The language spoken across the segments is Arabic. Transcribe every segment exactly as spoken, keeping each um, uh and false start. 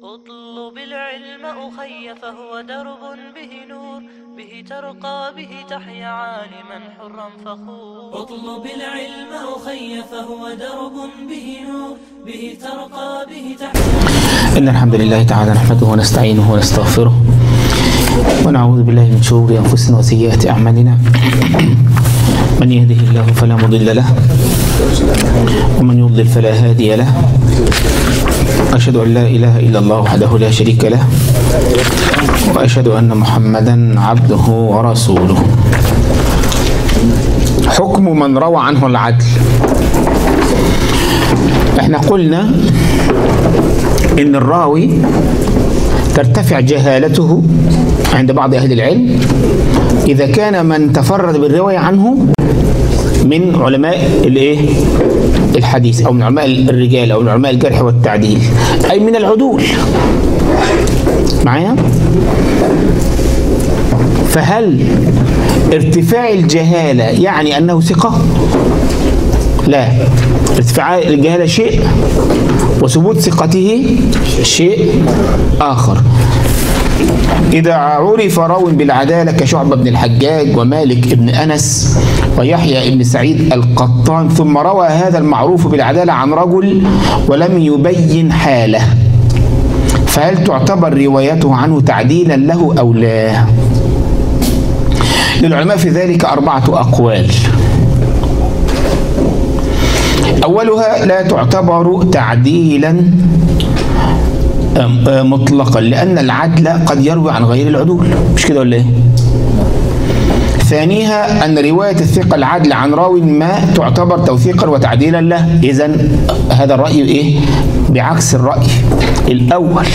اطلب العلم أخي فهو درب به نور، به ترقى به تحيا عالما حرا فخور. اطلب العلم أخي فهو درب به نور، به ترقى به تحيا. إن الحمد لله تعالى نحمده ونستعينه ونستغفره ونعوذ بالله من شرور أنفسنا وسيئات أعمالنا. من يهده الله فلا مضل له ومن يضلل فلا هادي له. أشهد أن لا إله إلا الله وحده لا شريك له وأشهد أن محمدا عبده ورسوله. حكم من روى عنه العدل. احنا قلنا إن الراوي ترتفع جهالته عند بعض أهل العلم إذا كان من تفرد بالرواية عنه من علماء الايه الحديث أو من علماء الرجال أو من علماء الجرح والتعديل، أي من العدول. معايا؟ فهل ارتفاع الجهالة يعني أنه ثقة؟ لا، ارتفاع الجهالة شيء وثبوت ثقته شيء آخر. إذا عرف راو بالعدالة كشعبة بن الحجاج ومالك بن أنس ويحيى بن سعيد القطان، ثم روى هذا المعروف بالعدالة عن رجل ولم يبين حاله، فهل تعتبر روايته عنه تعديلا له أو لا؟ للعلماء في ذلك أربعة أقوال. أولها لا تعتبر تعديلا مطلقا، لأن العدل قد يروي عن غير العدول، مش كده ولا ايه؟ ثانيها أن رواية الثقة العدل عن راو ما تعتبر توثيقا وتعديلا له، إذن هذا الرأي ايه؟ بعكس الرأي الأول.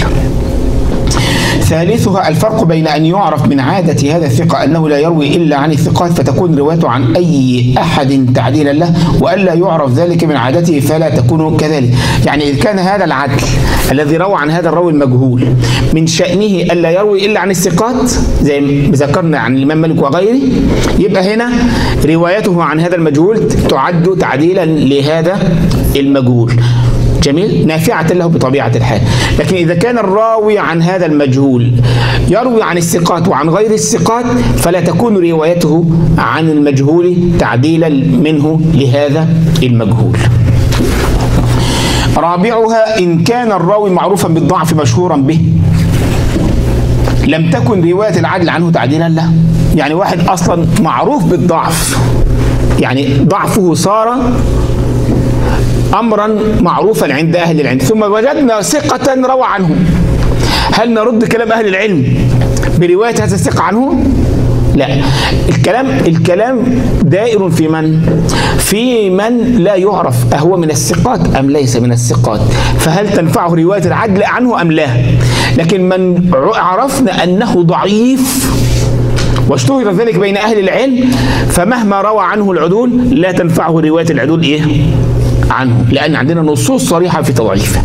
ثالثها الفرق بين أن يعرف من عادة هذا الثقة أنه لا يروي إلا عن الثقات فتكون روايته عن أي أحد تعديلا له، وألا يعرف ذلك من عادته فلا تكون كذلك. يعني إذا كان هذا العدل الذي روى عن هذا الراوي المجهول من شأنه ألا يروي إلا عن الثقات زي ما ذكرنا عن الإمام مالك وغيره، يبقى هنا روايته عن هذا المجهول تعد تعديلا لهذا المجهول. جميل، نافعة له بطبيعة الحال. لكن إذا كان الراوي عن هذا المجهول يروي عن الثقات وعن غير الثقات فلا تكون روايته عن المجهول تعديلا منه لهذا المجهول. رابعها إن كان الراوي معروفا بالضعف مشهورا به لم تكن رواية العدل عنه تعديلا له. يعني واحد أصلا معروف بالضعف، يعني ضعفه صار أمرا معروفا عند أهل العلم، ثم وجدنا ثقة روى عنه، هل نرد كلام أهل العلم برواية هذا الثقة عنه؟ لا، الكلام الكلام دائر في من؟ في من لا يعرف أهو من الثقات أم ليس من الثقات، فهل تنفعه رواية العدل عنه أم لا؟ لكن من عرفنا أنه ضعيف واشتهر ذلك بين أهل العلم فمهما روى عنه العدول لا تنفعه رواية العدول إيه؟ عنه، لأن عندنا نصوص صريحة في تضعيفه.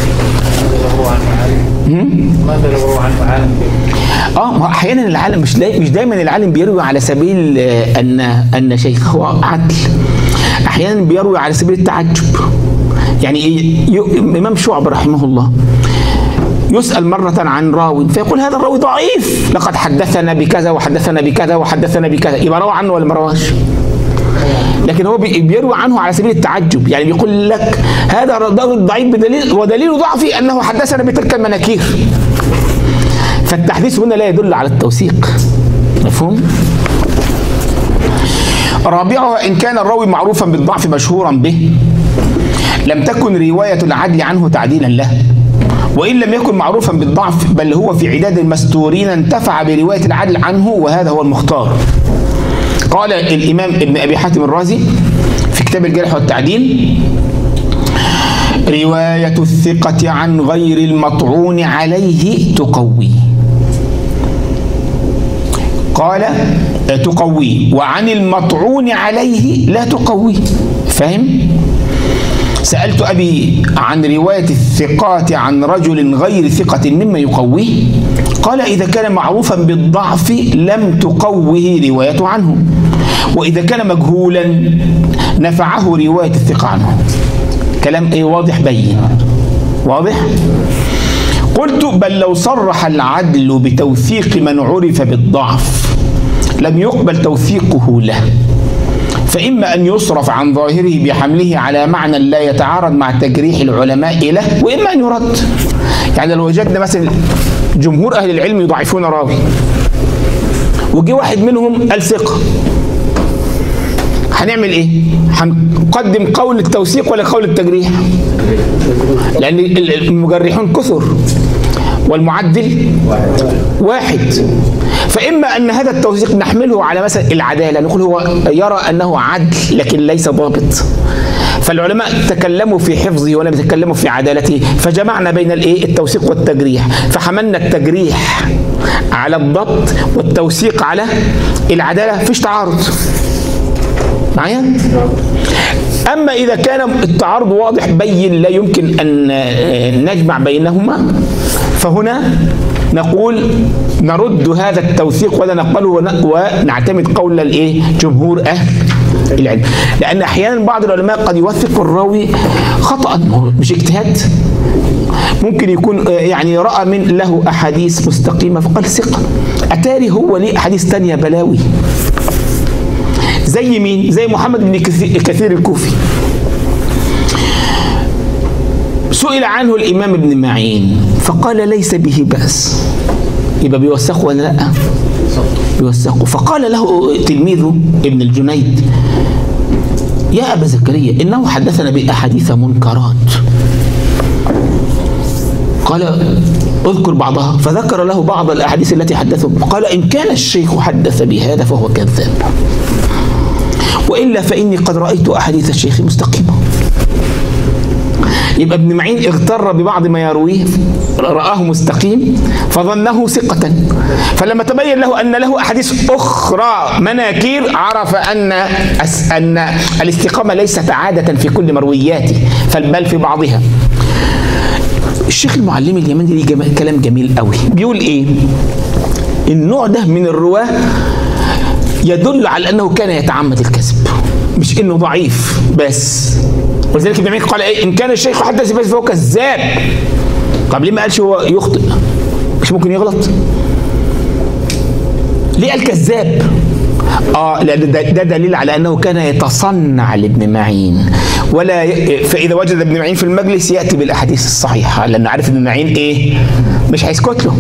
ماذا لو روى عنه عالم؟ اه احيانا العالم مش داي مش دايما العالم بيروي على سبيل ان ان شيخه عدل، احيانا بيروي على سبيل التعجب. يعني إيه؟ امام شعبة رحمه الله يسأل مرة عن راوي فيقول هذا الراوي ضعيف، لقد حدثنا بكذا وحدثنا بكذا وحدثنا بكذا، يبقى روى عنه ولا ما رواش؟ لكن هو بيروي عنه على سبيل التعجب، يعني بيقول لك هذا الراوي ضعيف بدليل ودليل ضعفي انه حدثنا بتلك المناكير. فالتحديث هنا لا يدل على التوثيق. مفهوم؟ رابعها إن كان الراوي معروفا بالضعف مشهورا به لم تكن رواية العدل عنه تعديلا له، وإن لم يكن معروفا بالضعف بل هو في عداد المستورين انتفع برواية العدل عنه، وهذا هو المختار. قال الإمام ابن أبي حاتم الرازي في كتاب الجرح والتعديل: رواية الثقة عن غير المطعون عليه تقوي. قال تقوي، وعن المطعون عليه لا تقوي. فاهم؟ سألت أبي عن رواية الثقات عن رجل غير ثقة مما يقويه، قال إذا كان معروفا بالضعف لم تقوه رواية عنه، وإذا كان مجهولا نفعه رواية الثقة عنه. كلام ايه؟ واضح بين. واضح؟ قلت بل لو صرح العدل بتوثيق من عرف بالضعف لم يقبل توثيقه له، فإما أن يصرف عن ظاهره بحمله على معنى لا يتعارض مع تجريح العلماء له، وإما أن يرد. يعني لو وجدنا مثلا جمهور أهل العلم يضعفون راوي وجي واحد منهم قال ثقة، هنعمل ايه؟ هنقدم قول التوثيق ولا قول التجريح؟ لأن المجرحون كثر والمعدل واحد. فإما أن هذا التوثيق نحمله على مثلا العدالة، نقول هو يرى أنه عدل لكن ليس ضابط، فالعلماء تكلموا في حفظه ولم يتكلموا في عدالته، فجمعنا بين الايه؟ التوثيق والتجريح، فحملنا التجريح على الضبط والتوثيق على العدالة، فيش تعارض معايا؟ أما إذا كان التعارض واضح بين لا يمكن أن نجمع بينهما، فهنا نقول نرد هذا التوثيق ولا نقبله ونعتمد قول الايه؟ جمهور أهل العلم. لأن أحيانا بعض العلماء قد يوثق الراوي خطأ، مش اجتهاد، ممكن يكون يعني رأى من له أحاديث مستقيمة فقال ثقة، أتاري هو ليه أحاديث تانية بلاوي. زي مين؟ زي محمد بن كثير الكوفي، سئل عنه الإمام ابن معين فقال ليس به بأس. يبقى بيوثقه ولا لا؟ بيوثقه. فقال له تلميذه ابن الجنيد يا أبا زكريا إنه حدثنا بأحاديث منكرات. قال اذكر بعضها، فذكر له بعض الأحاديث التي حدثه. قال إن كان الشيخ حدث بهذا فهو كذاب، وإلا فإني قد رأيت أحاديث الشيخ مستقيمة. يبقى ابن معين اغتر ببعض ما يرويه، رآه مستقيم فظنه ثقة، فلما تبين له أن له أحاديث أخرى مناكير عرف أن أن الاستقامة ليست عادة في كل مروياته بل في بعضها. الشيخ المعلمي اليمني ليه جم... كلام جميل قوي، بيقول إيه؟ النوع ده من الرواة يدل على أنه كان يتعمد الكذب، مش إنه ضعيف بس. ولذلك ابن معين قال ايه؟ ان كان الشيخ حدث بس فهو كذاب. طب ليه ما قالش هو يخطئ؟ مش ممكن يغلط؟ ليه قال كذاب؟ اه لان ده, ده دليل على انه كان يتصنع لابن معين، ولا ي... فاذا وجد ابن معين في المجلس ياتي بالاحاديث الصحيحه، لان عارف ابن معين ايه؟ مش هيسكت له.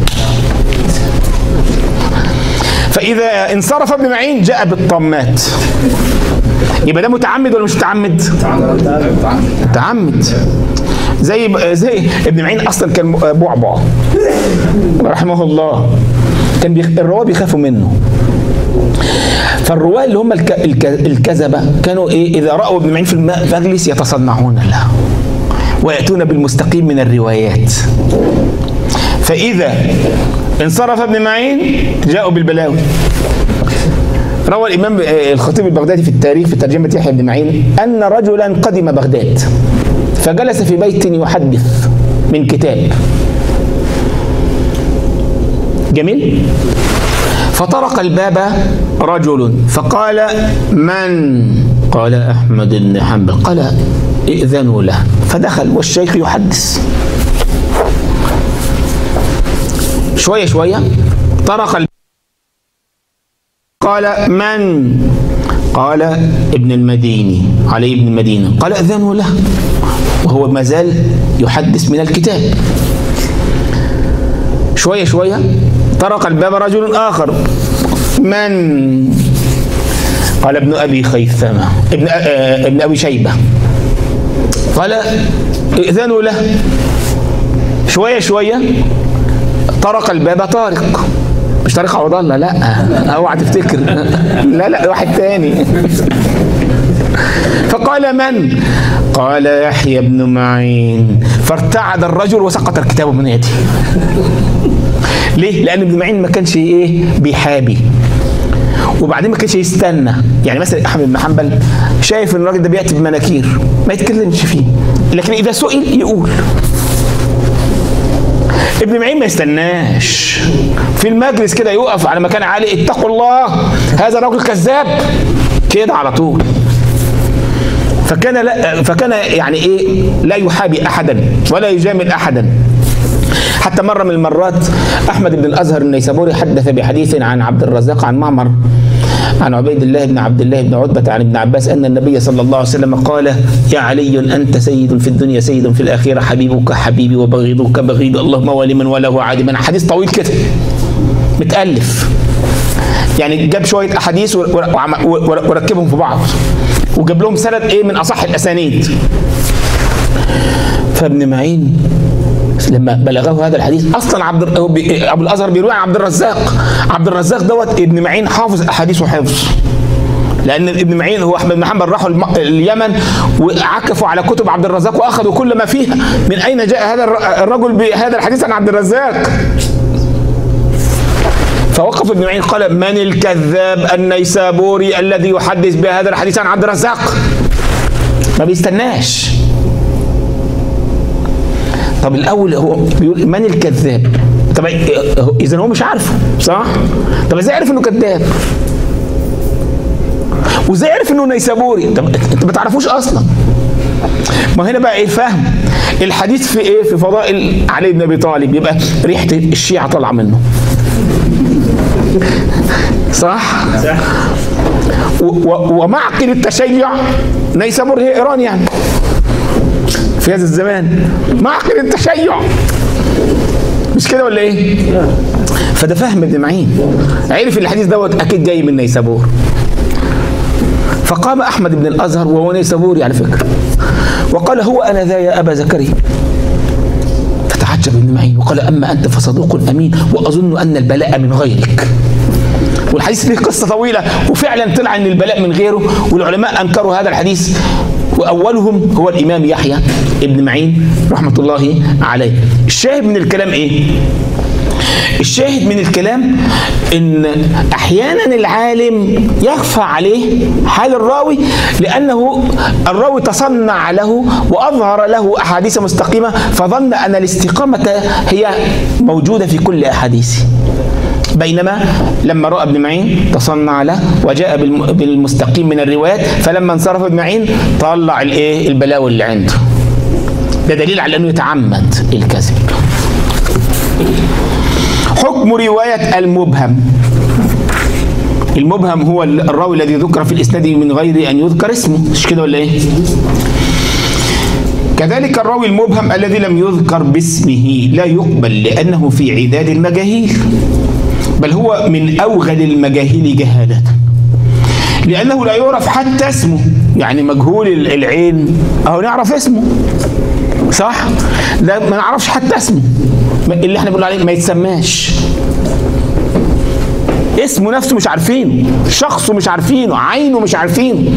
فاذا انصرف ابن معين جاء بالطمات. يبقى ده متعمد ولا مش متعمد؟ متعمد. زي زي ابن معين اصلا كان بعبع رحمه الله، كان بيخ... الرواه بيخافوا منه. فالرواه اللي هم الك... الك... الكذبه كانوا ايه؟ اذا راوا ابن معين في المجلس يتصنعون له وياتون بالمستقيم من الروايات. فاذا انصرف ابن معين جاءوا بالبلاوي. روى الإمام الخطيب البغدادي في التاريخ في ترجمة يحيى بن معين أن رجلا قدم بغداد فجلس في بيت يحدث من كتاب جميل، فطرق الباب رجل فقال من؟ قال أحمد بن حنبل. قال ائذنوا له، فدخل والشيخ يحدث. شوية شوية طرق الباب قال من؟ قال ابن المديني، علي بن المديني. قال أذنوا له وهو ما زال يحدث من الكتاب. شوية شوية طرق الباب رجل آخر، من؟ قال ابن أبي خيثمة، ابن, آه ابن أبي شيبة. قال أذنوا له. شوية شوية طرق الباب طارق، مش طارق عوض الله، لا اوعى تفتكر، لا لا واحد تاني. فقال من؟ قال يحيى بن معين. فارتعد الرجل وسقط الكتاب من يده. ليه؟ لأن ابن معين ما كانش ايه؟ بيحابي، وبعدين ما كانش يستنى. يعني مثلا احمد بن حنبل شايف ان الراجل ده بياتي بمناكير ما يتكلمش فيه، لكن اذا سئل يقول. ابن معين ما يستناش، في المجلس كده يقف على مكان عالي، اتقوا الله هذا الرجل كذاب، كده على طول. فكان لا فكان يعني ايه؟ لا يحابي احدا ولا يجامل احدا، حتى مرة من المرات أحمد بن الأزهر النيسابوري حدث بحديث عن عبد الرزاق عن معمر عن عبيد الله بن عبد الله بن عتبة عن ابن عباس أن النبي صلى الله عليه وسلم قال: يا علي أنت سيد في الدنيا سيد في الآخرة، حبيبك حبيبي وبغيضك بغيض، اللهم ولي من وله عادما. حديث طويل كده متألف، يعني جاب شوية أحاديث وركبهم في بعض وجاب لهم سند إيه من أصح الأسانيد. فابن معين لما بلغه هذا الحديث، اصلا عبد ابو الازهر بيروي عن عبد الرزاق، عبد الرزاق دوت ابن معين حافظ احاديثه حفظ، لان ابن معين هو احمد بن حنبل راحوا اليمن وعكفوا على كتب عبد الرزاق واخذوا كل ما فيها. من اين جاء هذا الرجل بهذا الحديث عن عبد الرزاق؟ فوقف ابن معين قال: من الكذاب النيسابوري الذي يحدث بهذا الحديث عن عبد الرزاق؟ ما بيستناش. طب الاول هو بيقول من الكذاب؟ طب اذا هو مش عارفه، صح؟ طب ازاي عرف انه كذاب؟ وازاي عرف انه نيسابوري؟ طب انت ما تعرفوش اصلا. ما هنا بقى ايه الفهم؟ الحديث في ايه؟ في فضائل علي بن ابي طالب، يبقى ريحه الشيعه طالعه منه، صح؟ صح. ومعقل التشيع نيسابور هي ايران يعني في هذا الزمان، معقل التشيع، مش كده ولا ايه؟ فده فهم ابن معين، عرف الحديث دوت اكيد جاي من نيسابور. فقام احمد بن الازهر وهو نيسابوري على فكره وقال: هو انا ذا يا ابا زكريا. فتعجب ابن معين وقال: اما انت فصدوق امين واظن ان البلاء من غيرك. والحديث له قصه طويله، وفعلا طلع ان البلاء من غيره، والعلماء انكروا هذا الحديث، وأولهم هو الإمام يحيى ابن معين رحمة الله عليه. الشاهد من الكلام إيه؟ الشاهد من الكلام إن أحيانا العالم يخفى عليه حال الراوي، لأنه الراوي تصنع له وأظهر له أحاديث مستقيمة، فظن أن الاستقامة هي موجودة في كل أحاديثه، بينما لما رأى ابن معين تصنع له وجاء بالمستقيم من الروايات، فلما انصرف ابن معين طلع الايه البلاوي اللي عنده. ده دليل على انه يتعمد الكذب. حكم رواية المبهم. المبهم هو الراوي الذي ذكر في الاسناد من غير ان يذكر اسمه، مش كده ولا ايه؟ كذلك الراوي المبهم الذي لم يذكر باسمه لا يقبل، لانه في عداد المجاهيل، بل هو من أوغل المجاهيل جهالة، لأنه لا يعرف حتى اسمه. يعني مجهول العين أهو نعرف اسمه، صح؟ لا ما نعرفش حتى اسمه، اللي احنا بنقول عليه ما يتسماش، اسمه نفسه مش عارفينه، شخصه مش عارفينه، عينه مش عارفينه.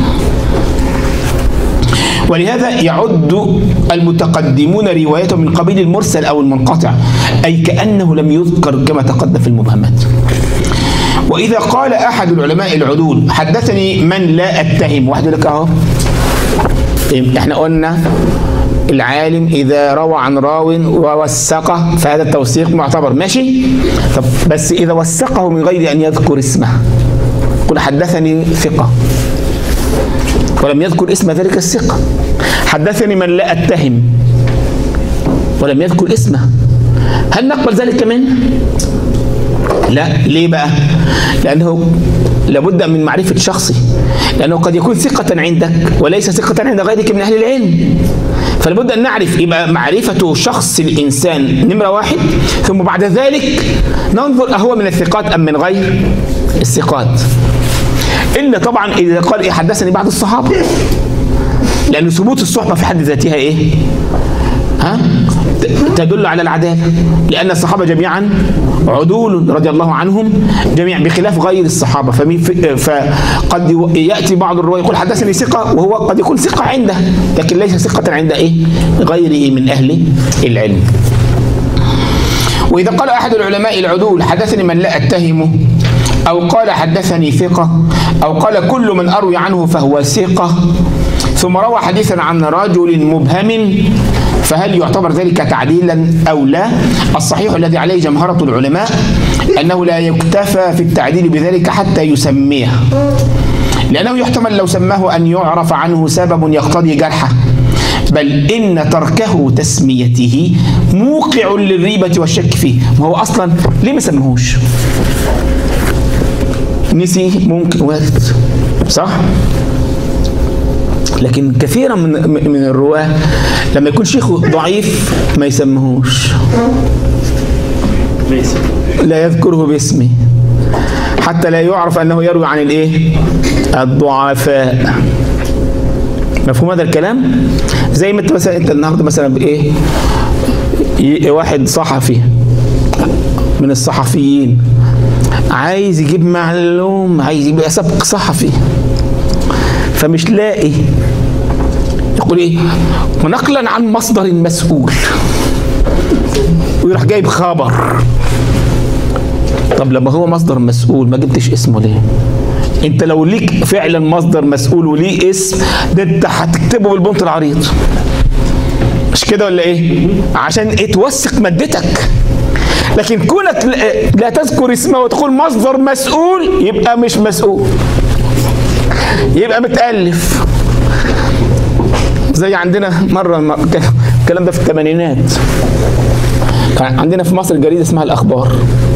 ولهذا يعد المتقدمون روايته من قبيل المرسل أو المنقطع، أي كأنه لم يذكر كما تقدم في المبهمات. وإذا قال أحد العلماء العدول: حدثني من لا أتهم، واحد لك أهو، إحنا قلنا العالم إذا روى عن راو ووثقه فهذا التوثيق معتبر، ماشي؟ طب بس إذا وثقه من غير أن يذكر اسمه، قل حدثني ثقة ولم يذكر اسم ذلك الثقة، حدثني من لا أتهم ولم يذكر اسمه، هل نقبل ذلك منه؟ لا. ليه بقى؟ لأنه لابد من معرفة شخصي، لأنه قد يكون ثقة عندك وليس ثقة عند غيرك من أهل العلم، فلابد أن نعرف. يبقى معرفة شخص الإنسان نمرة واحد، ثم بعد ذلك ننظر أهو من الثقات أم من غير الثقات. إلا طبعا إذا قال إيه حدثني بعض الصحابة، لأن ثبوت الصحبة في حد ذاتها إيه؟ ها؟ تدل على العدالة، لأن الصحابة جميعا عدول رضي الله عنهم جميعا، بخلاف غير الصحابة. فقد يأتي بعض الرواية يقول حدثني ثقة وهو قد يكون ثقة عنده، لكن ليس ثقة عند إيه؟ غيره من أهل العلم. وإذا قال أحد العلماء العدول حدثني من لا أتهمه، أو قال حدثني ثقة، أو قال كل من أروي عنه فهو ثقة، ثم روى حديثا عن رجل مبهم، فهل يعتبر ذلك تعديلا أو لا؟ الصحيح الذي عليه جمهرة العلماء أنه لا يكتفى في التعديل بذلك حتى يسميه، لأنه يحتمل لو سماه أن يعرف عنه سبب يقتضي جرحه، بل إن تركه تسميته موقع للريبة والشك فيه. ما هو أصلا ليه ما سمهوش؟ نسي، ممكن وارد، صح؟ لكن كثيرا من من الرواه لما يكون شيخه ضعيف ما يسمهوش، لا يذكره باسمه حتى لا يعرف أنه يروي عن الإيه؟ الضعفاء. مفهوم هذا الكلام؟ زي ما انت مثلا انت النهارده مثلا بايه؟ واحد صحفي من الصحفيين عايز يجيب معلوم، عايز يبقى سبق صحفي، فمش لاقي، يقول ايه؟ ونقلا عن مصدر مسؤول، ويروح جايب خبر. طب لما هو مصدر مسؤول ما جبتش اسمه ليه؟ انت لو ليك فعلا مصدر مسؤول وليه اسم، ده انت هتكتبه بالبنط العريض، مش كده ولا ايه؟ عشان توثق مادتك. لكن كونك لا تذكر اسمه وتقول مصدر مسؤول، يبقى مش مسؤول، يبقى متألف. زي عندنا مرة الكلام ده في الثمانينات، كان عندنا في مصر جريدة اسمها الأخبار،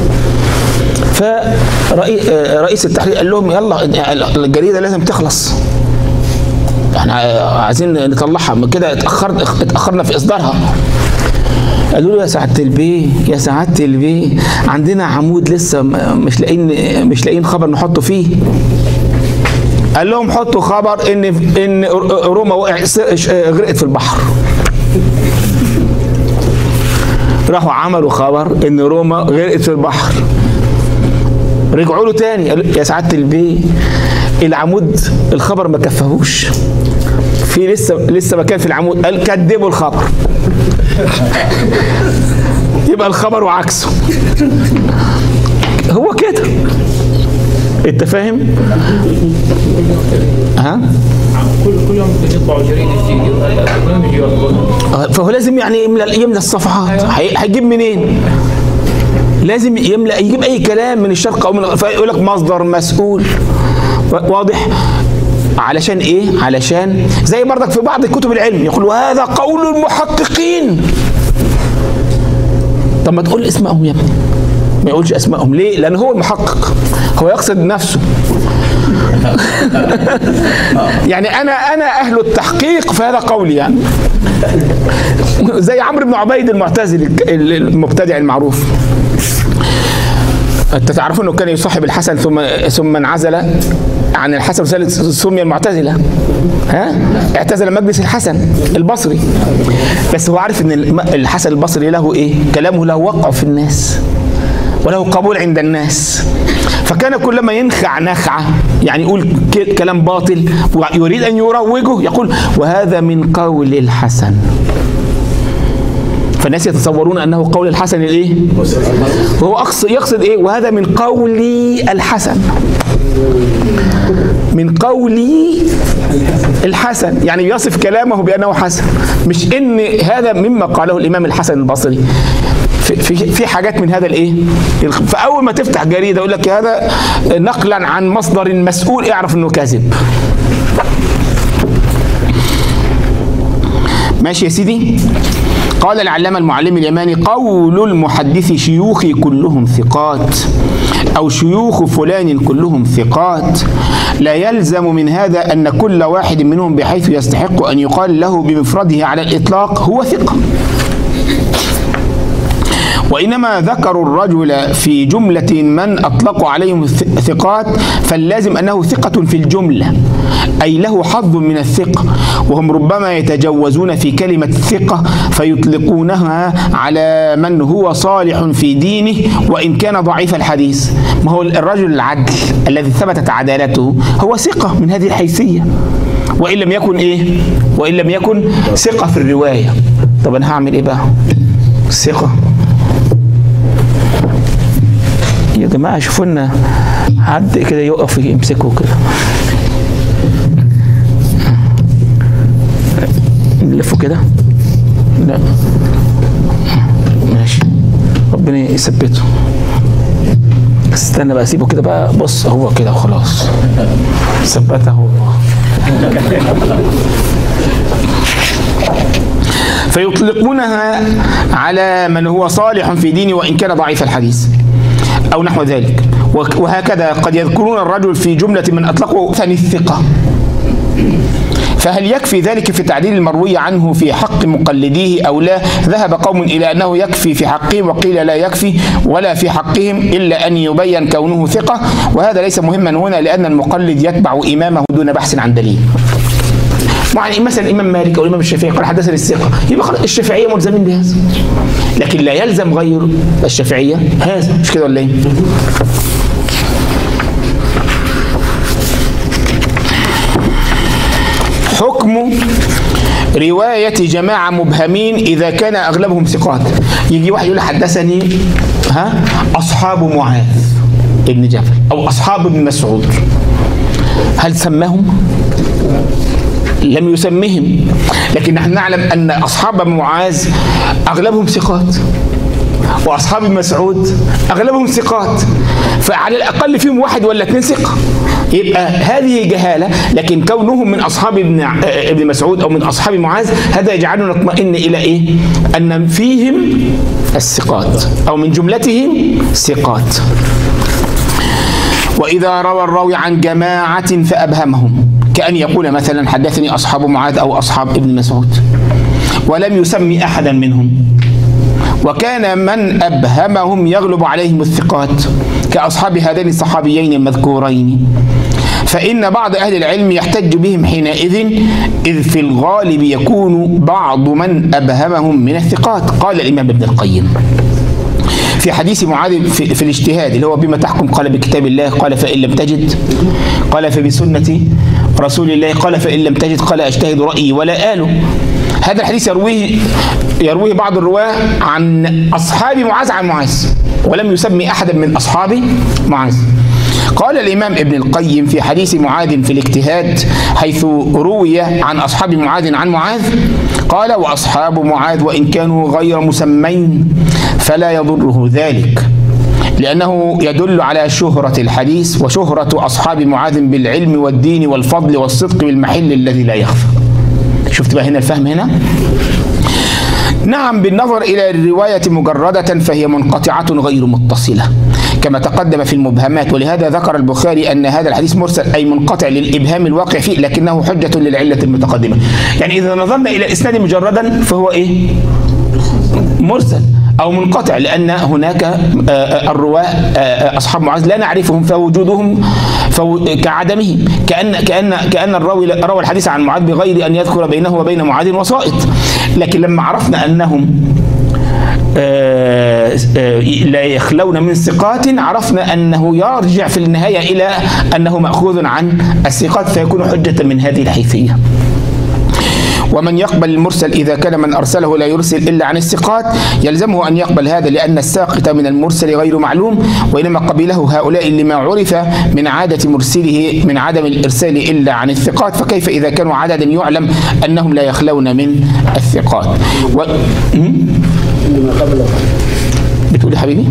فرئيس التحرير قال لهم يلا الجريدة لازم تخلص، احنا عايزين نطلعها كده، اتأخر اتأخرنا في إصدارها. قالوا له يا سعادة البيه يا سعادة البيه عندنا عمود لسه مش لاقيين مش لاقيين خبر نحطه فيه. قال لهم حطوا خبر ان ان روما غرقت في البحر. راحوا عملوا خبر ان روما غرقت في البحر. رجعوا له تاني قالوا يا سعادة البيه العمود الخبر ما كفهوش، في لسه لسه مكان في العمود. قال كدبوا الخبر. يبقى الخبر وعكسه. هو كده، انت فاهم؟ ها؟ كل كل يوم بيطبعوا جريده جديده، فهو لازم يعني يملى يملى الصفحات. هيجيب منين؟ لازم يملى، يجيب اي كلام من الشرق او من، فيقول لك مصدر مسؤول. واضح؟ علشان ايه؟ علشان زي برضك في بعض كتب العلم يقول وهذا قول المحققين. طب ما تقول اسمائهم يا ابني، ما يقولش اسمائهم ليه؟ لان هو المحقق، هو يقصد نفسه. يعني انا انا اهل التحقيق فهذا قولي، يعني زي عمرو بن عبيد المعتزلي المبتدع المعروف. انت تعرف انه كان يصاحب الحسن ثم ثم انعزل عن الحسن وسالت سمي المعتزله. ها؟ اعتزل مجلس الحسن البصري. بس هو عارف ان الحسن البصري له ايه؟ كلامه له وقع في الناس وله قبول عند الناس. فكان كلما ينخع نخعه، يعني يقول كلام باطل ويريد ان يروجه، يقول وهذا من قول الحسن. فالناس يتصورون انه قول الحسن الايه؟ وهو يقصد ايه؟ وهذا من قولي الحسن، من قولي الحسن، يعني يصف كلامه بانه حسن، مش ان هذا مما قاله الامام الحسن البصري. في في في حاجات من هذا الايه؟ فاول ما تفتح جريده يقول لك هذا نقلا عن مصدر مسؤول، اعرف انه كاذب. ماشي يا سيدي؟ قال العلامة المعلم اليماني قول المحدث شيوخي كلهم ثقات أو شيوخ فلان كلهم ثقات لا يلزم من هذا أن كل واحد منهم بحيث يستحق أن يقال له بمفرده على الإطلاق هو ثقة، وإنما ذكروا الرجل في جملة من أطلقوا عليهم ثقات فاللازم أنه ثقة في الجملة، أي له حظ من الثقة، وهم ربما يتجوزون في كلمة ثقة فيطلقونها على من هو صالح في دينه وإن كان ضعيف الحديث. ما هو الرجل العدل الذي ثبتت عدالته هو ثقة من هذه الحيثية، وإن لم يكن إيه؟ وإن لم يكن ثقة في الرواية. طب أنا هعمل إيه بقى؟ ثقة يا جماعة، شوفوا لنا حد كده يقف يمسكه كده، نلفه كده. لا ماشي، ربنا يثبته. استنى بقى، اسيبه كده بقى. بص هو كده وخلاص، ثبته الله. فيطلقونها على من هو صالح في دينه وإن كان ضعيف الحديث أو نحو ذلك. وهكذا قد يذكرون الرجل في جملة من أطلقوا ثاني الثقة. فهل يكفي ذلك في تعديل المروي عنه في حق مقلديه أو لا؟ ذهب قوم إلى أنه يكفي في حقهم، وقيل لا يكفي ولا في حقهم إلا أن يبين كونه ثقة، وهذا ليس مهما هنا لأن المقلد يتبع إمامه دون بحث عن دليل. يعني مثلا الإمام مالك أو الإمام الشافعي قال حدثني الثقة، يبقى خلاص الشافعية ملزمين بهذا، لكن لا يلزم غير الشافعية هذا، مش كده ولا إيه؟ حكم رواية جماعة مبهمين إذا كان أغلبهم ثقات. يجي واحد يقول حدثني ها أصحاب معاذ ابن جبل أو أصحاب ابن مسعود، هل سماهم؟ لم يسمهم، لكن نحن نعلم أن أصحاب معاذ أغلبهم ثقات، وأصحاب مسعود أغلبهم ثقات، فعلى الأقل فيهم واحد ولا اثنين ثقة، يبقى هذه جهالة. لكن كونهم من أصحاب ابن ابن مسعود أو من أصحاب معاذ هذا يجعلنا نطمئن إلى إيه؟ أن فيهم الثقات أو من جملتهم ثقات. وإذا روى الراوي عن جماعة فأبهمهم، كأن يقول مثلا حدثني أصحاب معاذ أو أصحاب ابن مسعود ولم يسمي أحدا منهم، وكان من أبهمهم يغلب عليهم الثقات كأصحاب هذين الصحابيين المذكورين، فإن بعض أهل العلم يحتج بهم حينئذ، إذ في الغالب يكون بعض من أبهمهم من الثقات. قال الإمام ابن القيم في حديث معاذ في, في الاجتهاد اللي هو بما تحكم، قال بكتاب الله، قال فإن لم تجد، قال فبسنة رسول الله، قال فإن لم تجد، قال أجتهد رأيي ولا آله. هذا الحديث يرويه يرويه بعض الرواة عن أصحاب معاذ عن معاذ، ولم يسمي أحدا من أصحاب معاذ. قال الإمام ابن القيم في حديث معاذ في الاجتهاد حيث روي عن أصحاب معاذ عن معاذ، قال وأصحاب معاذ وإن كانوا غير مسمين فلا يضره ذلك، لأنه يدل على شهرة الحديث وشهرة أصحاب معاذ بالعلم والدين والفضل والصدق بالمحل الذي لا يخفى. شفت بقى هنا الفهم هنا؟ نعم، بالنظر إلى الرواية مجردة فهي منقطعة غير متصلة كما تقدم في المبهمات، ولهذا ذكر البخاري أن هذا الحديث مرسل أي منقطع للإبهام الواقع فيه، لكنه حجة للعلة المتقدمة. يعني إذا نظرنا إلى الإسناد مجردا فهو إيه؟ مرسل أو منقطع، لأن هناك الرواة أصحاب معاذ لا نعرفهم فوجودهم كعدمهم، كأن كأن كأن الراوي روى الحديث عن معاذ بغير أن يذكر بينه وبين معاذ وسائط. لكن لما عرفنا أنهم لا يخلون من ثقات عرفنا أنه يرجع في النهاية إلى أنه مأخوذ عن الثقات، فيكون حجة من هذه الحيثية. ومن يقبل المرسل إذا كان من أرسله لا يرسل إلا عن الثقات يلزمه أن يقبل هذا، لأن الساقط من المرسل غير معلوم، وإنما قبله هؤلاء لما عرف من عادة مرسله من عدم الإرسال إلا عن الثقات، فكيف إذا كانوا عددا يعلم أنهم لا يخلون من الثقات. و... بتقول يا حبيبي؟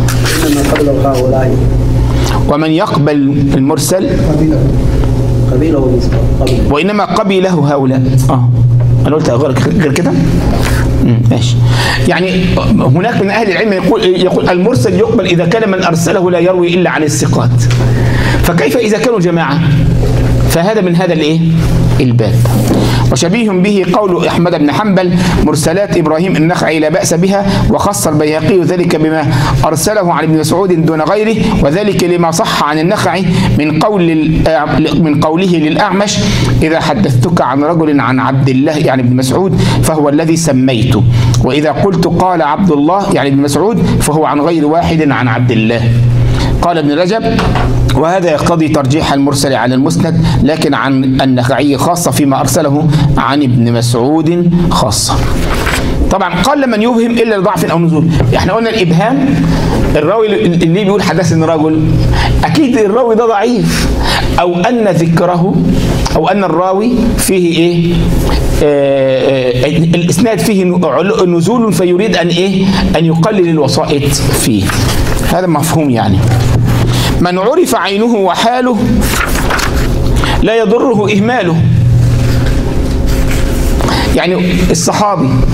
ومن يقبل المرسل قبيله وإنما قبله هؤلاء. اه أنا قلت غير كده؟ ماشي. يعني هناك من أهل العلم يقول يقول المرسل يقبل إذا كان من أرسله لا يروي إلا عن الثقات، فكيف إذا كانوا جماعة؟ فهذا من هذا الإيه؟ الباب. وشبيه به قول أحمد بن حنبل مرسلات إبراهيم النخعي لا بأس بها، وخص البيهقي ذلك بما أرسله عن ابن مسعود دون غيره، وذلك لما صح عن النخعي من قول من قوله للأعمش إذا حدثتك عن رجل عن عبد الله يعني ابن مسعود فهو الذي سميته، وإذا قلت قال عبد الله يعني ابن مسعود فهو عن غير واحد عن عبد الله. قال ابن رجب وهذا يقتضي ترجيح المرسل على المسند، لكن عن النخعي خاصة فيما أرسله عن ابن مسعود خاصة. طبعا قال لمن يبهم إلا لضعف أو نزول. احنا قلنا الإبهام الراوي اللي بيقول حدثني رجل أكيد الراوي ده ضعيف، أو أن ذكره أو أن الراوي فيه إيه آه آه الإسناد فيه نزول فيريد أن إيه أن يقلل الوسائط فيه، هذا مفهوم. يعني من عرف عينه وحاله لا يضره إهماله. يعني الصحابي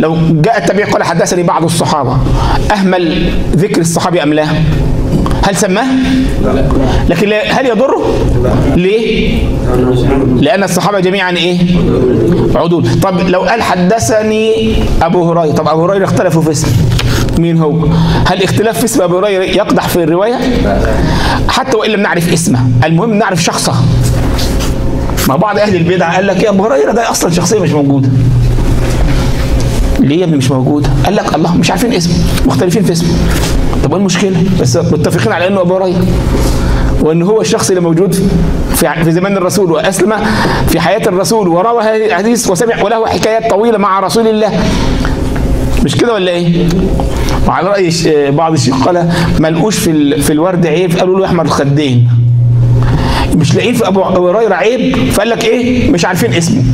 لو جاء التابعي قال حدثني بعض الصحابة، أهمل ذكر الصحابي أم لا؟ هل سماه؟ لا. لكن هل يضره؟ ليه؟ لأن الصحابة جميعا إيه؟ عدول. طب لو قال حدثني أبو هريرة، طب أبو هريرة اختلفوا في اسم، مين هو؟ هل اختلاف في اسم أبو هريرة يقدح في الرواية؟ حتى وإن لم نعرف اسمه، المهم نعرف شخصه. ما بعض أهل البدع قال لك يا أبو هريرة ده أصلا شخصية مش موجودة. ليه يا ابني مش موجودة؟ قال لك الله مش عارفين اسمه، مختلفين في اسمه. طب ايه المشكلة؟ بس متفقين على انه ابو هريرة، وان هو الشخص اللي موجود في في زمان الرسول واسلم في حياة الرسول وروى هذه الحديث وسمع وله حكايات طويلة مع رسول الله. مش كده ولا ايه؟ وعلى رأي بعض الشيخ قال ما لقوش في في الورد عيب، قالوا له احمر الخدين. مش لاقيين في ابو هريرة عيب، فقال لك ايه؟ مش عارفين اسمه.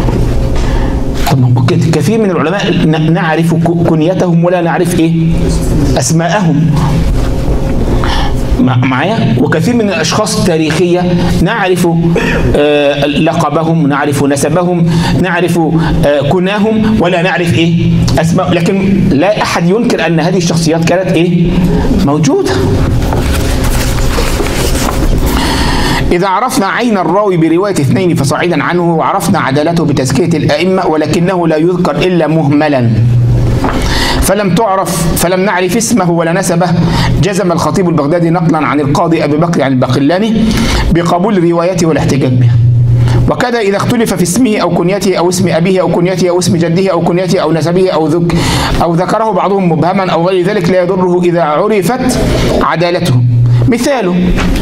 طب كثير من العلماء نعرف كنيتهم ولا نعرف ايه؟ اسماءهم. معايا؟ وكثير من الاشخاص التاريخيه نعرف آه لقبهم، نعرف نسبهم، نعرف آه كناهم، ولا نعرف ايه؟ اسماء. لكن لا احد ينكر ان هذه الشخصيات كانت ايه؟ موجوده. إذا عرفنا عين الراوي برواية اثنين فصاعدا عنه، وعرفنا عدالته بتزكية الأئمة، ولكنه لا يذكر إلا مهملا، فلم تعرف فلم نعرف اسمه ولا نسبه، جزم الخطيب البغدادي نقلا عن القاضي أبي بكر عن الباقلاني بقبول روايته والاحتجاج بها. وكذا إذا اختلف في اسمه أو كنيته أو اسم أبيه أو كنيته أو اسم جده أو كنيته أو نسبه أو ذك أو ذكره بعضهم مبهما أو غير ذلك، لا يضره إذا عرفت عدالته. مثاله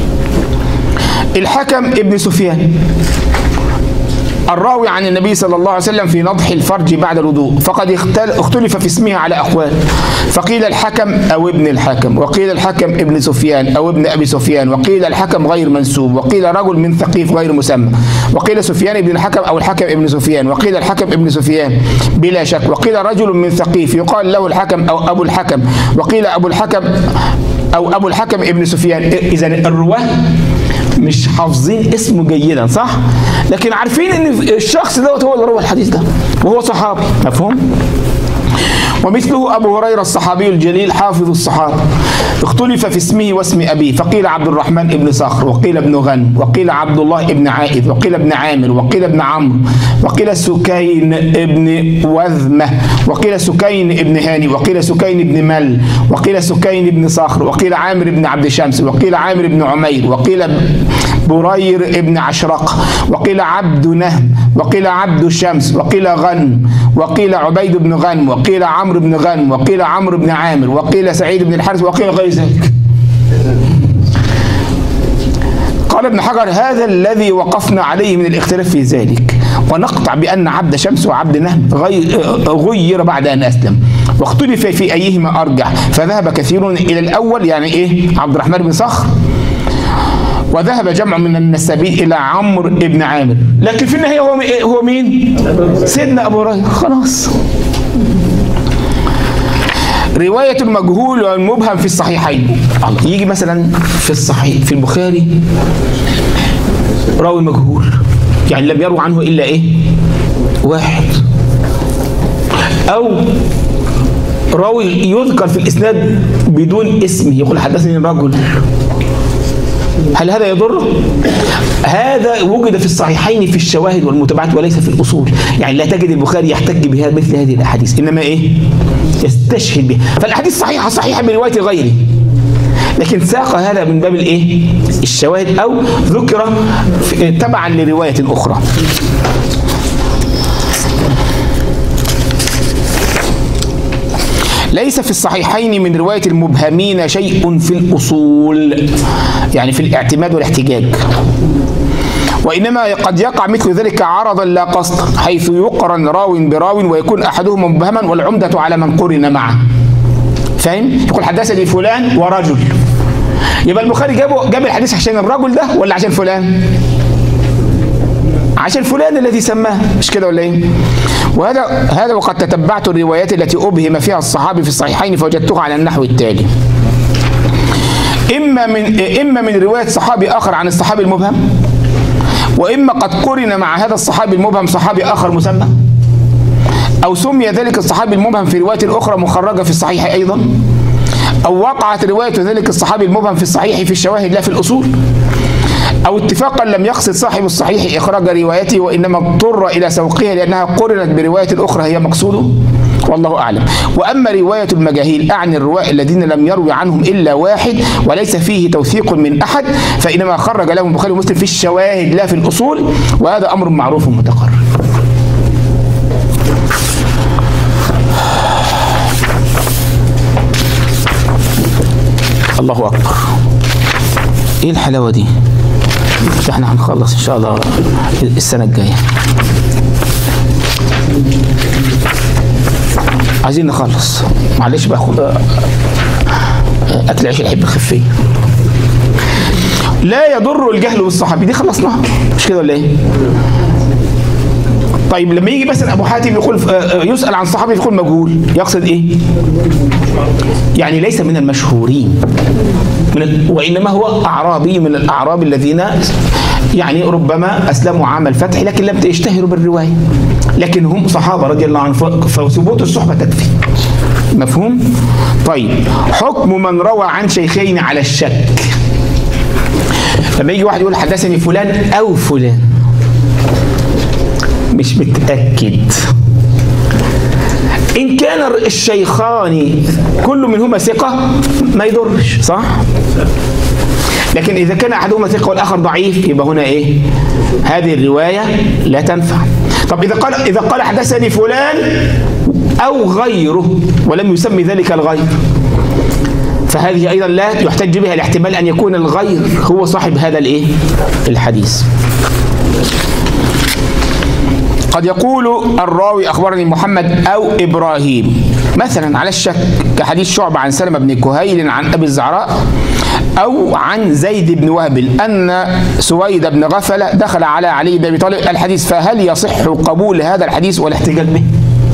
الحكم ابن سفيان الراوي عن النبي صلى الله عليه وسلم في نضح الفرج بعد الوضوء، فقد اختلف في اسمه على أقوال، فقيل الحكم أو ابن الحكم، وقيل الحكم ابن سفيان أو ابن أبي سفيان، وقيل الحكم غير منسوب، وقيل رجل من ثقيف غير مسمى، وقيل سفيان ابن الحكم أو الحكم ابن سفيان، وقيل الحكم ابن سفيان بلا شك، وقيل رجل من ثقيف يقال له الحكم أو أبو الحكم، وقيل أبو الحكم أو أبو الحكم ابن سفيان. إذا الرواه مش حافظين اسمه جيدا، صح؟ لكن عارفين ان الشخص دوت هو اللي روى الحديث ده وهو صحابي. مفهوم؟ ومثله أبو هريرة الصحابي الجليل حافظ الصحابة، اختلف في اسمه واسم أبيه، فقيل عبد الرحمن ابن صخر، وقيل ابن غنم، وقيل عبد الله ابن عائذ، وقيل ابن عامر، وقيل ابن عمرو، وقيل سكين ابن وذمة، وقيل سكين ابن هاني، وقيل سكين ابن مل، وقيل سكين ابن صخر، وقيل عامر ابن عبد شمس، وقيل عامر ابن عمير، وقيل برير ابن عشرق، وقيل عبد نهم، وقيل عبد الشمس، وقيل غنم، وقيل عبيد بن غنم، وقيل عمرو بن غنم، وقيل عمرو بن عامر، وقيل سعيد بن الحارث، وقيل غير ذلك. قال ابن حجر هذا الذي وقفنا عليه من الاختلاف في ذلك، ونقطع بأن عبد شمس وعبد نهم غير بعد أن أسلم، واختلف في أيهما أرجح، فذهب كثيرون إلى الأول يعني إيه عبد الرحمن بن صخر، وذهب جمع من النسابين إلى عمرو بن عامر، لكن في النهاية هو هو مين؟ سيدنا أبو هريرة. خلاص. رواية المجهول والمبهم في الصحيحين، يجي مثلا في الصحيح في البخاري راوي مجهول، يعني لم يروى عنه إلا إيه؟ واحد، أو راوي يذكر في الإسناد بدون اسمه، يقول حدثني رجل، هل هذا يضر؟ هذا وجد في الصحيحين في الشواهد والمتابعات وليس في الأصول، يعني لا تجد البخاري يحتج بها مثل هذه الأحاديث، إنما إيه؟ يستشهد بها. فالأحاديث صحيحة صحيحة برواية غيره، لكن ساق هذا من باب الإيه؟ الشواهد، أو ذكر تبعا لرواية أخرى. ليس في الصحيحين من رواية المبهمين شيء في الأصول، يعني في الاعتماد والاحتجاج، وإنما قد يقع مثل ذلك عرضا لا قصد، حيث يقرن راو براو ويكون أحدهما مبهما والعمدة على من قرن معه. فاهم؟ يقول حدثني فلان ورجل، يبقى البخاري جابه جاب الحديث عشان الرجل ده ولا عشان فلان؟ عشان فلان الذي سماه، مش كده ولا ايه؟ وهذا هذا وقد تتبعت الروايات التي أبهم فيها الصحابي في الصحيحين فوجدتها على النحو التالي: إما من إما من رواية صحابي آخر عن الصحابي المبهم، وإما قد قرن مع هذا الصحابي المبهم صحابي آخر مسمى، أو سمي ذلك الصحابي المبهم في رواية أخرى مخرجة في الصحيح أيضا، أو وقعت رواية ذلك الصحابي المبهم في الصحيح في الشواهد لا في الأصول، أو اتفاقا لم يقصد صاحب الصحيح إخراج روايته وإنما اضطر إلى سوقها لأنها قرنت برواية أخرى هي مقصوده، والله أعلم. وأما رواية المجاهيل أعني الرواة الذين لم يروي عنهم إلا واحد وليس فيه توثيق من أحد، فإنما خرج لهم البخاري ومسلم في الشواهد لا في الأصول، وهذا أمر معروف متقرر. الله أكبر، إيه الحلاوة دي؟ احنا هنخلص إن شاء الله السنة الجاية. عايزين نخلص، معلش بقى خد أكل عيش الحب الخفية. لا يضر الجهل بالصحابي، دي خلصناها مش كده ولا إيه؟ طيب لما يجي مثلا ابو حاتم يقول يسأل عن صحابي يقول مجهول، يقصد ايه؟ يعني ليس من المشهورين، من ال... وانما هو اعرابي من الاعراب الذين يعني ربما اسلموا عام الفتح لكن لم يشتهروا بالروايه، لكن هم صحابه رضي الله عنهم، فثبوت الصحبه تكفي. مفهوم؟ طيب حكم من روى عن شيخين على الشك. لما يجي واحد يقول حدثني فلان او فلان مش متأكد، إن كان الشيخان كل منهما ثقة ما يضرش، صح؟ لكن إذا كان أحدهما ثقة والآخر ضعيف يبقى هنا إيه؟ هذه الرواية لا تنفع. طب إذا قال إذا قال حدثني فلان أو غيره ولم يسمي ذلك الغير، فهذه أيضا لا يحتج بها لاحتمال أن يكون الغير هو صاحب هذا الإيه؟ الحديث. قد يقول الراوي أخبرني محمد أو إبراهيم مثلا على الشك، كحديث شعبة عن سلمة بن كهيل عن أبي الزعراء، أو عن زيد بن وهب أن سويد بن غفلة دخل على علي بن أبي طالب الحديث، فهل يصح قبول هذا الحديث والاحتجاج به؟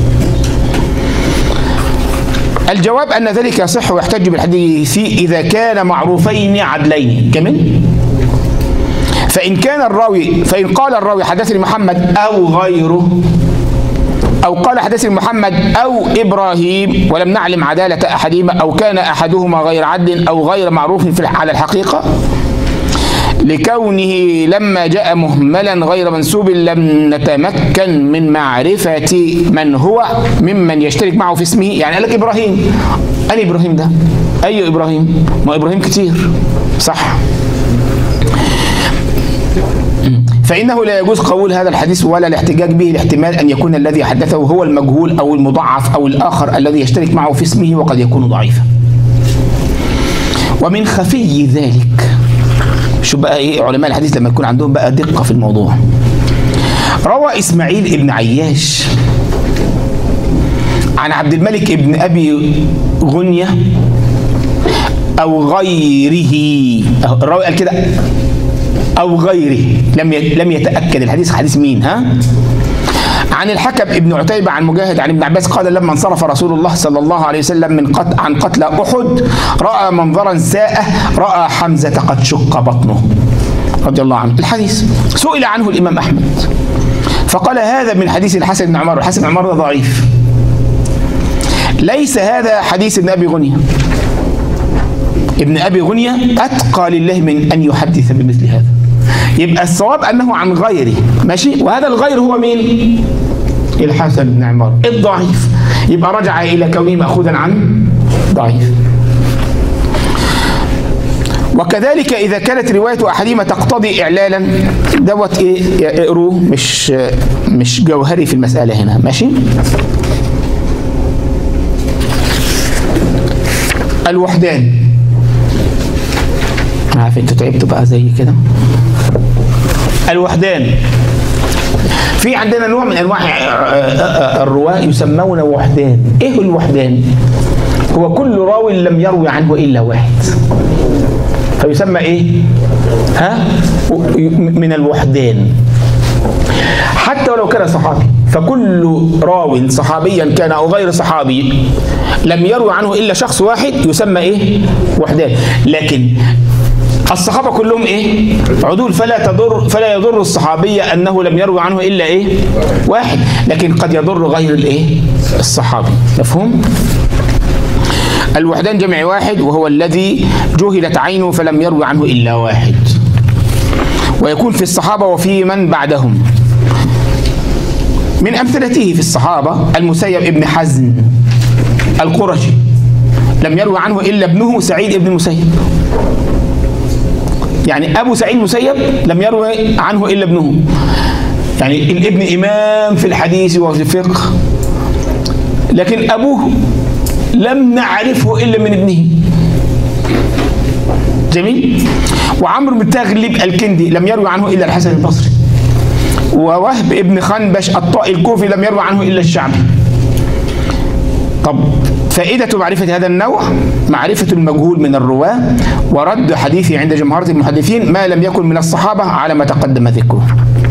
الجواب أن ذلك يصح ويحتج بالحديث إذا كان معروفين عدلين. كمل؟ فإن كان الراوي فإن قال الراوي حدثني محمد أو غيره، أو قال حدثني محمد أو إبراهيم ولم نعلم عدالة أحدهما، أو كان أحدهما غير عدل أو غير معروف في على الحقيقة لكونه لما جاء مهملا غير منسوب لم نتمكن من معرفة من هو ممن يشترك معه في اسمه. يعني قال لك إبراهيم، أنا إبراهيم ده أي إبراهيم؟ ما إبراهيم كتير، صح؟ فإنه لا يجوز قبول هذا الحديث ولا الاحتجاج به لاحتمال أن يكون الذي حدثه هو المجهول أو المضعف أو الآخر الذي يشترك معه في اسمه وقد يكون ضعيفا. ومن خفي ذلك، شو بقى إيه علماء الحديث لما يكون عندهم بقى دقة في الموضوع، روى إسماعيل ابن عياش عن عبد الملك ابن أبي غنية أو غيره، الراوي قال كده أو غيره، لم لم يتأكد الحديث حديث مين ها؟ عن الحكم ابن عتيبة عن مجاهد عن ابن عباس قال لما انصرف رسول الله صلى الله عليه وسلم من قتل عن قتل أحد رأى منظرا ساءه، رأى حمزة قد شق بطنه رضي الله عنه. الحديث سئل عنه الإمام أحمد فقال هذا من حديث الحسن بن عمر، الحسن بن عمر ضعيف، ليس هذا حديث ابن أبي غنية، ابن أبي غنية أتقى لله من أن يحدث بمثل هذا. يبقى الصواب أنه عن غيره، ماشي؟ وهذا الغير هو مين؟ الحسن بن عمر الضعيف، يبقى رجع إلى كونه مأخوذا عن ضعيف. وكذلك إذا كانت رواية أحدهما تقتضي إعلالا، دوت إيه اقروه، مش مش جوهري في المسألة هنا، ماشي؟ الوحدان، عارف انتوا تعبتوا بقى زي كده. الوحدان، في عندنا نوع من انواع الرواة يسمون وحدان. ايه الوحدان؟ هو كل راو لم يروي عنه الا واحد، فيسمى ايه؟ ها؟ من الوحدان، حتى ولو كان صحابي، فكل راو صحابيا كان او غير صحابي لم يروي عنه الا شخص واحد يسمى ايه؟ وحدان. لكن الصحابة كلهم إيه؟ عدول، فلا تضر فلا يضر الصحابي أنه لم يروي عنه إلا إيه؟ واحد، لكن قد يضر غير الإيه؟ الصحابي. مفهوم؟ الوحدان جمع واحد، وهو الذي جهلت عينه فلم يروي عنه إلا واحد، ويكون في الصحابة وفي من بعدهم. من أمثلته في الصحابة المسيب ابن حزن القرشي، لم يروي عنه إلا ابنه سعيد ابن المسيب. يعني أبو سعيد المسيب لم يروي عنه إلا ابنه، يعني الابن إمام في الحديث وفي الفقه، لكن أبوه لم نعرفه إلا من ابنه. جميل. وعمرو بن تغلب الكندي لم يروي عنه إلا الحسن البصري. ووهب ابن خنبش الطائي الكوفي لم يروي عنه إلا الشعبي. طب فائدة معرفة هذا النوع معرفة المجهول من الرواة، ورد حديثه عند جمهرة المحدثين ما لم يكن من الصحابة على ما تقدم ذكره.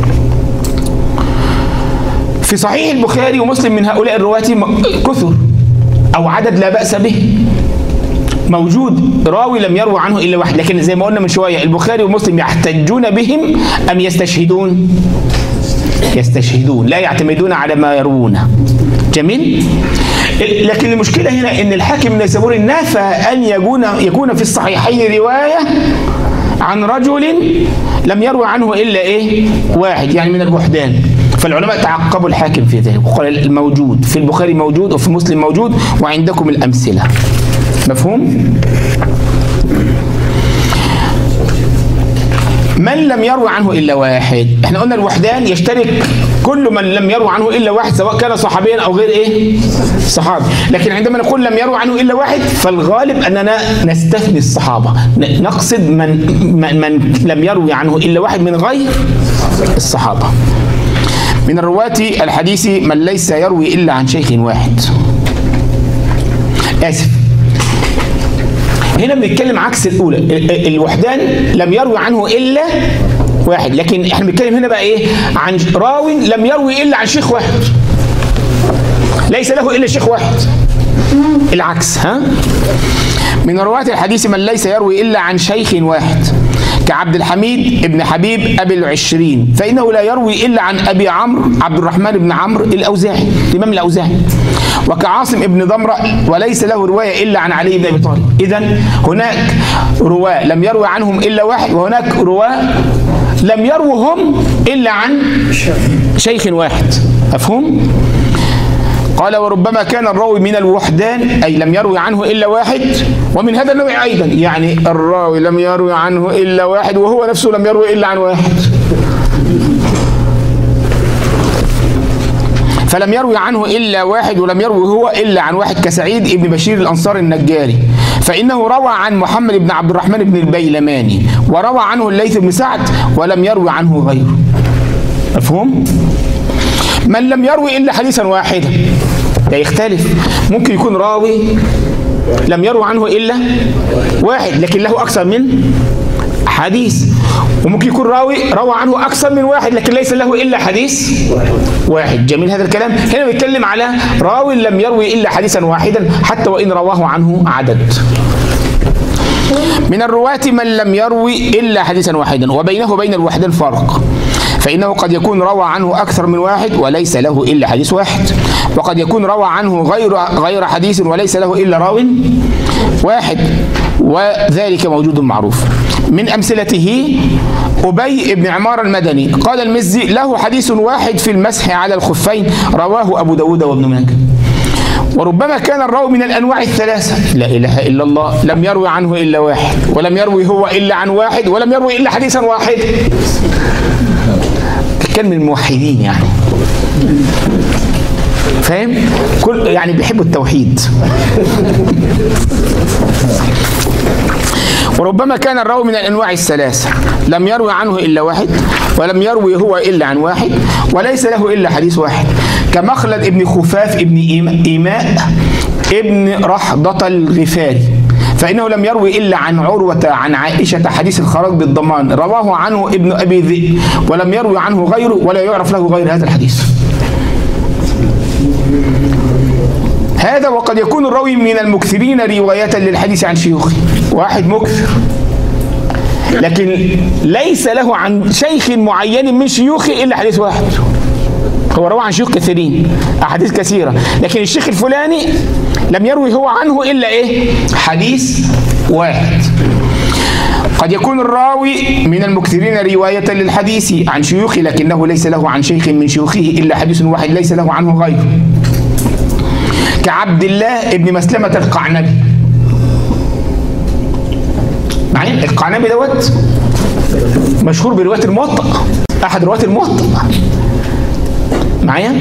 في صحيح البخاري ومسلم من هؤلاء الرواة كثر أو عدد لا بأس به، موجود راوي لم يروي عنه إلا واحد، لكن زي ما قلنا من شوية البخاري ومسلم يحتجون بهم أم يستشهدون؟ يستشهدون، لا يعتمدون على ما يروونه. جميل. لكن المشكلة هنا إن الحاكم النيسابوري نفى أن يكون يكون في الصحيحين رواية عن رجل لم يروي عنه إلا إيه؟ واحد، يعني من الوحدان. فالعلماء تعقبوا الحاكم في ذلك وقال الموجود في البخاري موجود وفي مسلم موجود وعندكم الأمثلة. مفهوم؟ من لم يروي عنه إلا واحد، احنا قلنا الوحدان يشترك كل من لم يروي عنه إلا واحد سواء كان صحابيا أو غير إيه؟ صحابي. لكن عندما نقول لم يروي عنه إلا واحد فالغالب أننا نستثني الصحابة، نقصد من, من, من لم يروي عنه إلا واحد من غير الصحابة. من الرواة الحديث من ليس يروي إلا عن شيخ واحد. آسف، هنا بنتكلم عكس الأولى، الوحدان لم يروي عنه إلا واحد، لكن احنا بنتكلم هنا بقى إيه؟ عن راوي لم يروي إلا عن شيخ واحد، ليس له إلا شيخ واحد، العكس. ها؟ من رواة الحديث من ليس يروي إلا عن شيخ واحد كعبد الحميد ابن حبيب أبي العشرين، فإنه لا يروي إلا عن أبي عمرو عبد الرحمن بن عمرو الأوزاعي الإمام الأوزاعي، وكعاصم ابن ضمرة وليس له رواية إلا عن علي بن أبي طالب. إذن هناك رواة لم يروي عنهم إلا واحد، وهناك رواة لم يروهم إلا عن شيخ واحد. مفهوم؟ قال وربما كان الراوي من الوحدان أي لم يروي عنه إلا واحد، ومن هذا النوع أيضا، يعني الراوي لم يروي عنه إلا واحد وهو نفسه لم يروي إلا عن واحد، فلم يروي عنه إلا واحد ولم يروي هو إلا عن واحد كسعيد ابن بشير الأنصاري النجاري، فإنه روى عن محمد بن عبد الرحمن بن البيلماني، وروى عنه الليث بن سعد ولم يروي عنه غيره. مفهوم؟ من لم يروي إلا حديثا واحدا ده يختلف، ممكن يكون راوي لم يروي عنه إلا واحد لكن له أكثر من حديث، وممكن يكون راوي روى عنه أكثر من واحد لكن ليس له إلا حديث واحد. جميل هذا الكلام. هنا بيتكلم على راوي لم يروي إلا حديثا واحدا حتى وإن رواه عنه عدد. من الرواة من لم يروي إلا حديثا واحدا، وبينه وبين الوحدان فرق، فإنه قد يكون روى عنه أكثر من واحد وليس له إلا حديث واحد، وقد يكون روى عنه غير غير حديث وليس له إلا راو واحد، وذلك موجود معروف. من أمثلته أبي بن عمار المدني، قال المزي له حديث واحد في المسح على الخفين رواه أبو داود وابن ماجه. وربما كان الراوي من الأنواع الثلاثة، لا إله إلا الله، لم يروي عنه إلا واحد، ولم يروي هو إلا عن واحد، ولم يروي إلا حديثا واحد. كان من الموحدين يعني، فاهم؟ كل يعني بيحبوا التوحيد. وربما كان الراوي من الأنواع الثلاثة، لم يروي عنه إلا واحد، ولم يروي هو إلا عن واحد، وليس له إلا حديث واحد، كمخلد ابن خفاف ابن إيماء ابن رحضة الغفاري، فإنه لم يروي إلا عن عروة عن عائشة حديث الخراج بالضمان، رواه عنه ابن أبي ذئب، ولم يروي عنه غيره ولا يعرف له غير هذا الحديث. هذا وقد يكون الراوي من المكثرين رواية للحديث عن شيوخه، واحد مكثر لكن ليس له عن شيخ معين من شيوخه إلا حديث واحد. هو روى عن شيوخ كثيرين أحاديث كثيرة، لكن الشيخ الفلاني لم يروي هو عنه إلا إيه؟ حديث واحد. قد يكون الراوي من المكثرين رواية للحديث عن شيوخه، لكنه ليس له عن شيخ من شيوخه إلا حديث واحد ليس له عنه غيره، كعبد الله ابن مسلمة القعنبي. معين القعنبي دوت مشهور برواية الموطأ، أحد رواة الموطأ معايا،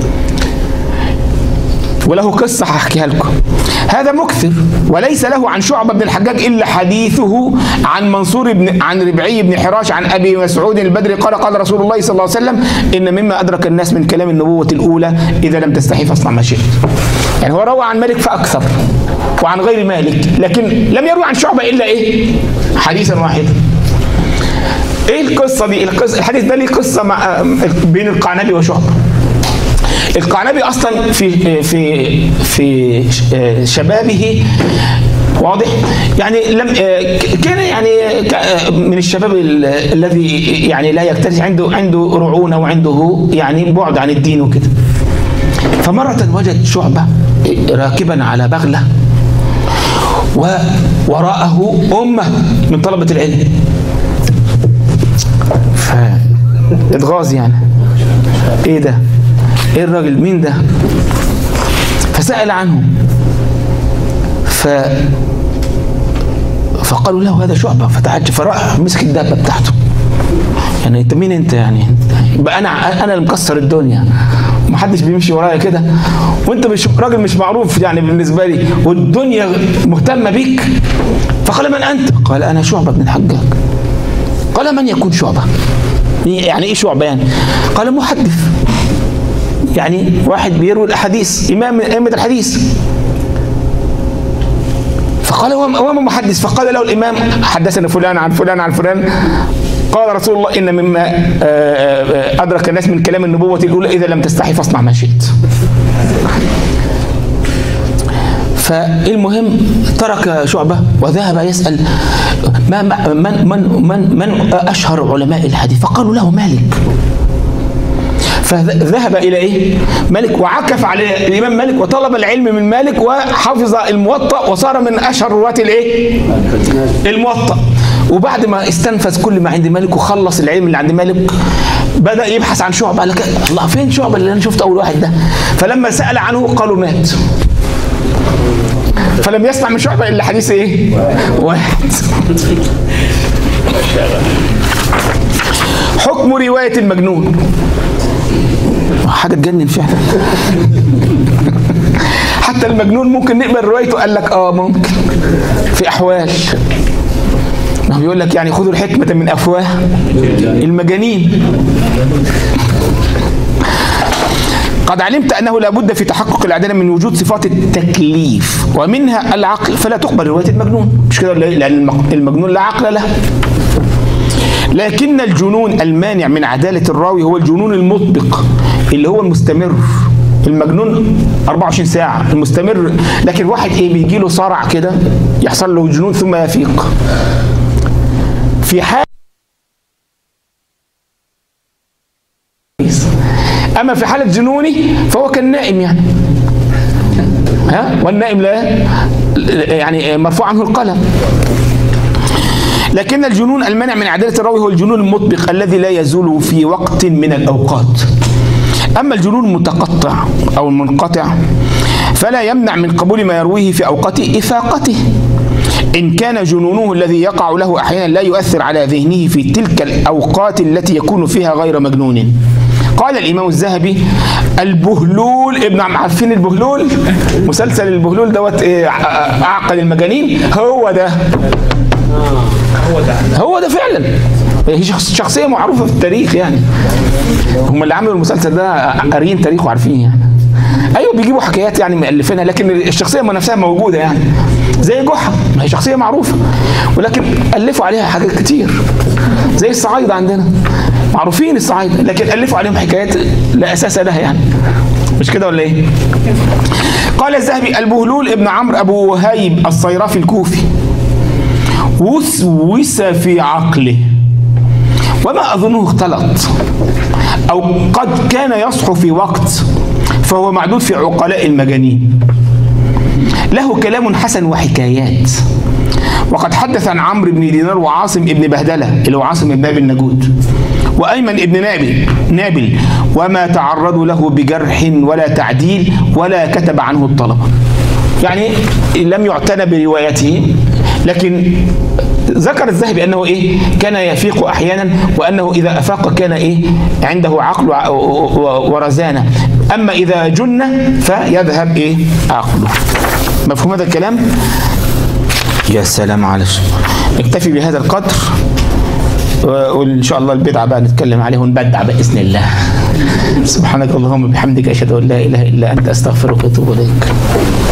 وله قصة هحكيها لكم. هذا مكثر وليس له عن شعبة بن الحجاج إلا حديثه عن منصور بن عن ربعي بن حراش عن أبي مسعود البدري قال قال رسول الله صلى الله عليه وسلم إن مما أدرك الناس من كلام النبوة الأولى إذا لم تستحي فاصنع ما شئت. يعني هو روى عن مالك فأكثر وعن غير مالك، لكن لم يروي عن شعبة إلا إيه؟ حديثا واحدا. ايه القصه دي؟ القصة الحديث ده ليه قصه مع بين القعنبي وشعبة. القعنبي اصلا في في في شبابه واضح يعني لم كان يعني من الشباب الذي يعني لا يكترث، عنده عنده رعونه وعنده يعني بعد عن الدين وكده. فمره وجد شعبة راكبا على بغله ووراءه امه من طلبه العلم، فاتغاظ يعني ايه ده؟ ايه الراجل؟ مين ده؟ فسأل عنه ف فقالوا له هذا شعبة، فتعجب فراح مسك الدابة بتاعته. يعني انت مين انت؟ يعني بقى انا انا اللي مكسر الدنيا ومحدش بيمشي ورايا كده، وانت مش راجل مش معروف يعني بالنسبه لي، والدنيا مهتمه بيك. فقال من انت؟ قال انا شعبة بن الحجاج. قال من يكون شعبة؟ يعني ايه شعبة يعني؟ قال محدث، يعني واحد بيروي الاحاديث، امام من ائمه الحديث. فقال هو محدث. فقال له الامام حدثنا فلان عن فلان عن فلان قال رسول الله ان مما ادرك الناس من كلام النبوه الاولى اذا لم تستحي فاصنع ما شئت. فالمهم ترك شعبة وذهب يسأل ما من من من من اشهر علماء الحديث، فقالوا له مالك. فذهب الى ايه؟ مالك، وعكف على الامام مالك وطلب العلم من مالك وحفظ الموطأ وصار من اشهر رواة الايه؟ الموطأ. وبعد ما استنفذ كل ما عند مالك وخلص العلم اللي عند مالك بدأ يبحث عن شعبة. قال الله فين شعبة اللي انا شفت اول واحد ده؟ فلما سأل عنه قالوا مات. فلم يسمع من شعبة الا حديث ايه؟ واحد. حكم رواية المجنون حاجة تجنن فعلا. حتى المجنون ممكن نقبل روايته؟ قال لك اه ممكن في احوال. ما بيقول لك يعني خذوا الحكمة من افواه المجانين. قد علمت انه لا بد في تحقق العدالة من وجود صفات التكليف ومنها العقل، فلا تقبل رواية المجنون. مش كده؟ لان المجنون لا عقل له. لكن الجنون المانع من عدالة الراوي هو الجنون المطبق اللي هو المستمر. المجنون أربعة وعشرين ساعة المستمر، لكن واحد ايه بيجي له صرع كده يحصل له جنون ثم يفيق. في حال اما في حالة جنوني فهو كالنائم يعني، ها، والنائم لا يعني مرفوع عنه القلم. لكن الجنون المانع من عدالة الراوي هو الجنون المطبق الذي لا يزول في وقت من الأوقات. أما الجنون المتقطع أو المنقطع فلا يمنع من قبول ما يرويه في أوقات إفاقته، إن كان جنونه الذي يقع له أحيانا لا يؤثر على ذهنه في تلك الأوقات التي يكون فيها غير مجنون. قال الإمام الذهبي البهلول ابن عم، عارفين البهلول؟ مسلسل البهلول دوت أعقل المجانين. هو ده هو ده هو ده فعلا. هي شخصية معروفة في التاريخ يعني، هم اللي عملوا المسلسل ده قاريين تاريخ وعارفين يعني. ايوه بيجيبوا حكايات يعني مؤلفينها، لكن الشخصية ما نفسها موجودة يعني. زي جحا، ما هي شخصية معروفة ولكن ألفوا عليها حاجات كتير. زي الصعايدة عندنا معروفين الصعايدة، لكن ألفوا عليهم حكايات لا أساس لها يعني. مش كده ولا ايه؟ قال الذهبي البهلول ابن عمرو أبو وهيب الصيرافي الكوفي، وسوس في عقله وما أظنه اختلط أو قد كان يصحو في وقت فهو معدود في عقلاء المجانين. له كلام حسن وحكايات. وقد حدث عن عمرو بن دينار وعاصم بن بهدلة اللي هو عاصم بن أبي النجود وأيمن بن نابل نابل وما تعرضوا له بجرح ولا تعديل ولا كتب عنه الطلبة. يعني لم يعتنى بروايته، لكن ذكر الذهبي أنه إيه كان يفيق أحيانا وأنه إذا أفاق كان إيه عنده عقل ورزانة، أما إذا جن فيذهب إيه عقله. مفهوم هذا الكلام؟ يا سلام على الشيء. نكتفي بهذا القدر وإن شاء الله البدعة بقى نتكلم عليه ونبدع بإذن الله. سبحانك اللهم وبحمدك أشهد أن لا إله إلا أنت أستغفرك وأتوب إليك.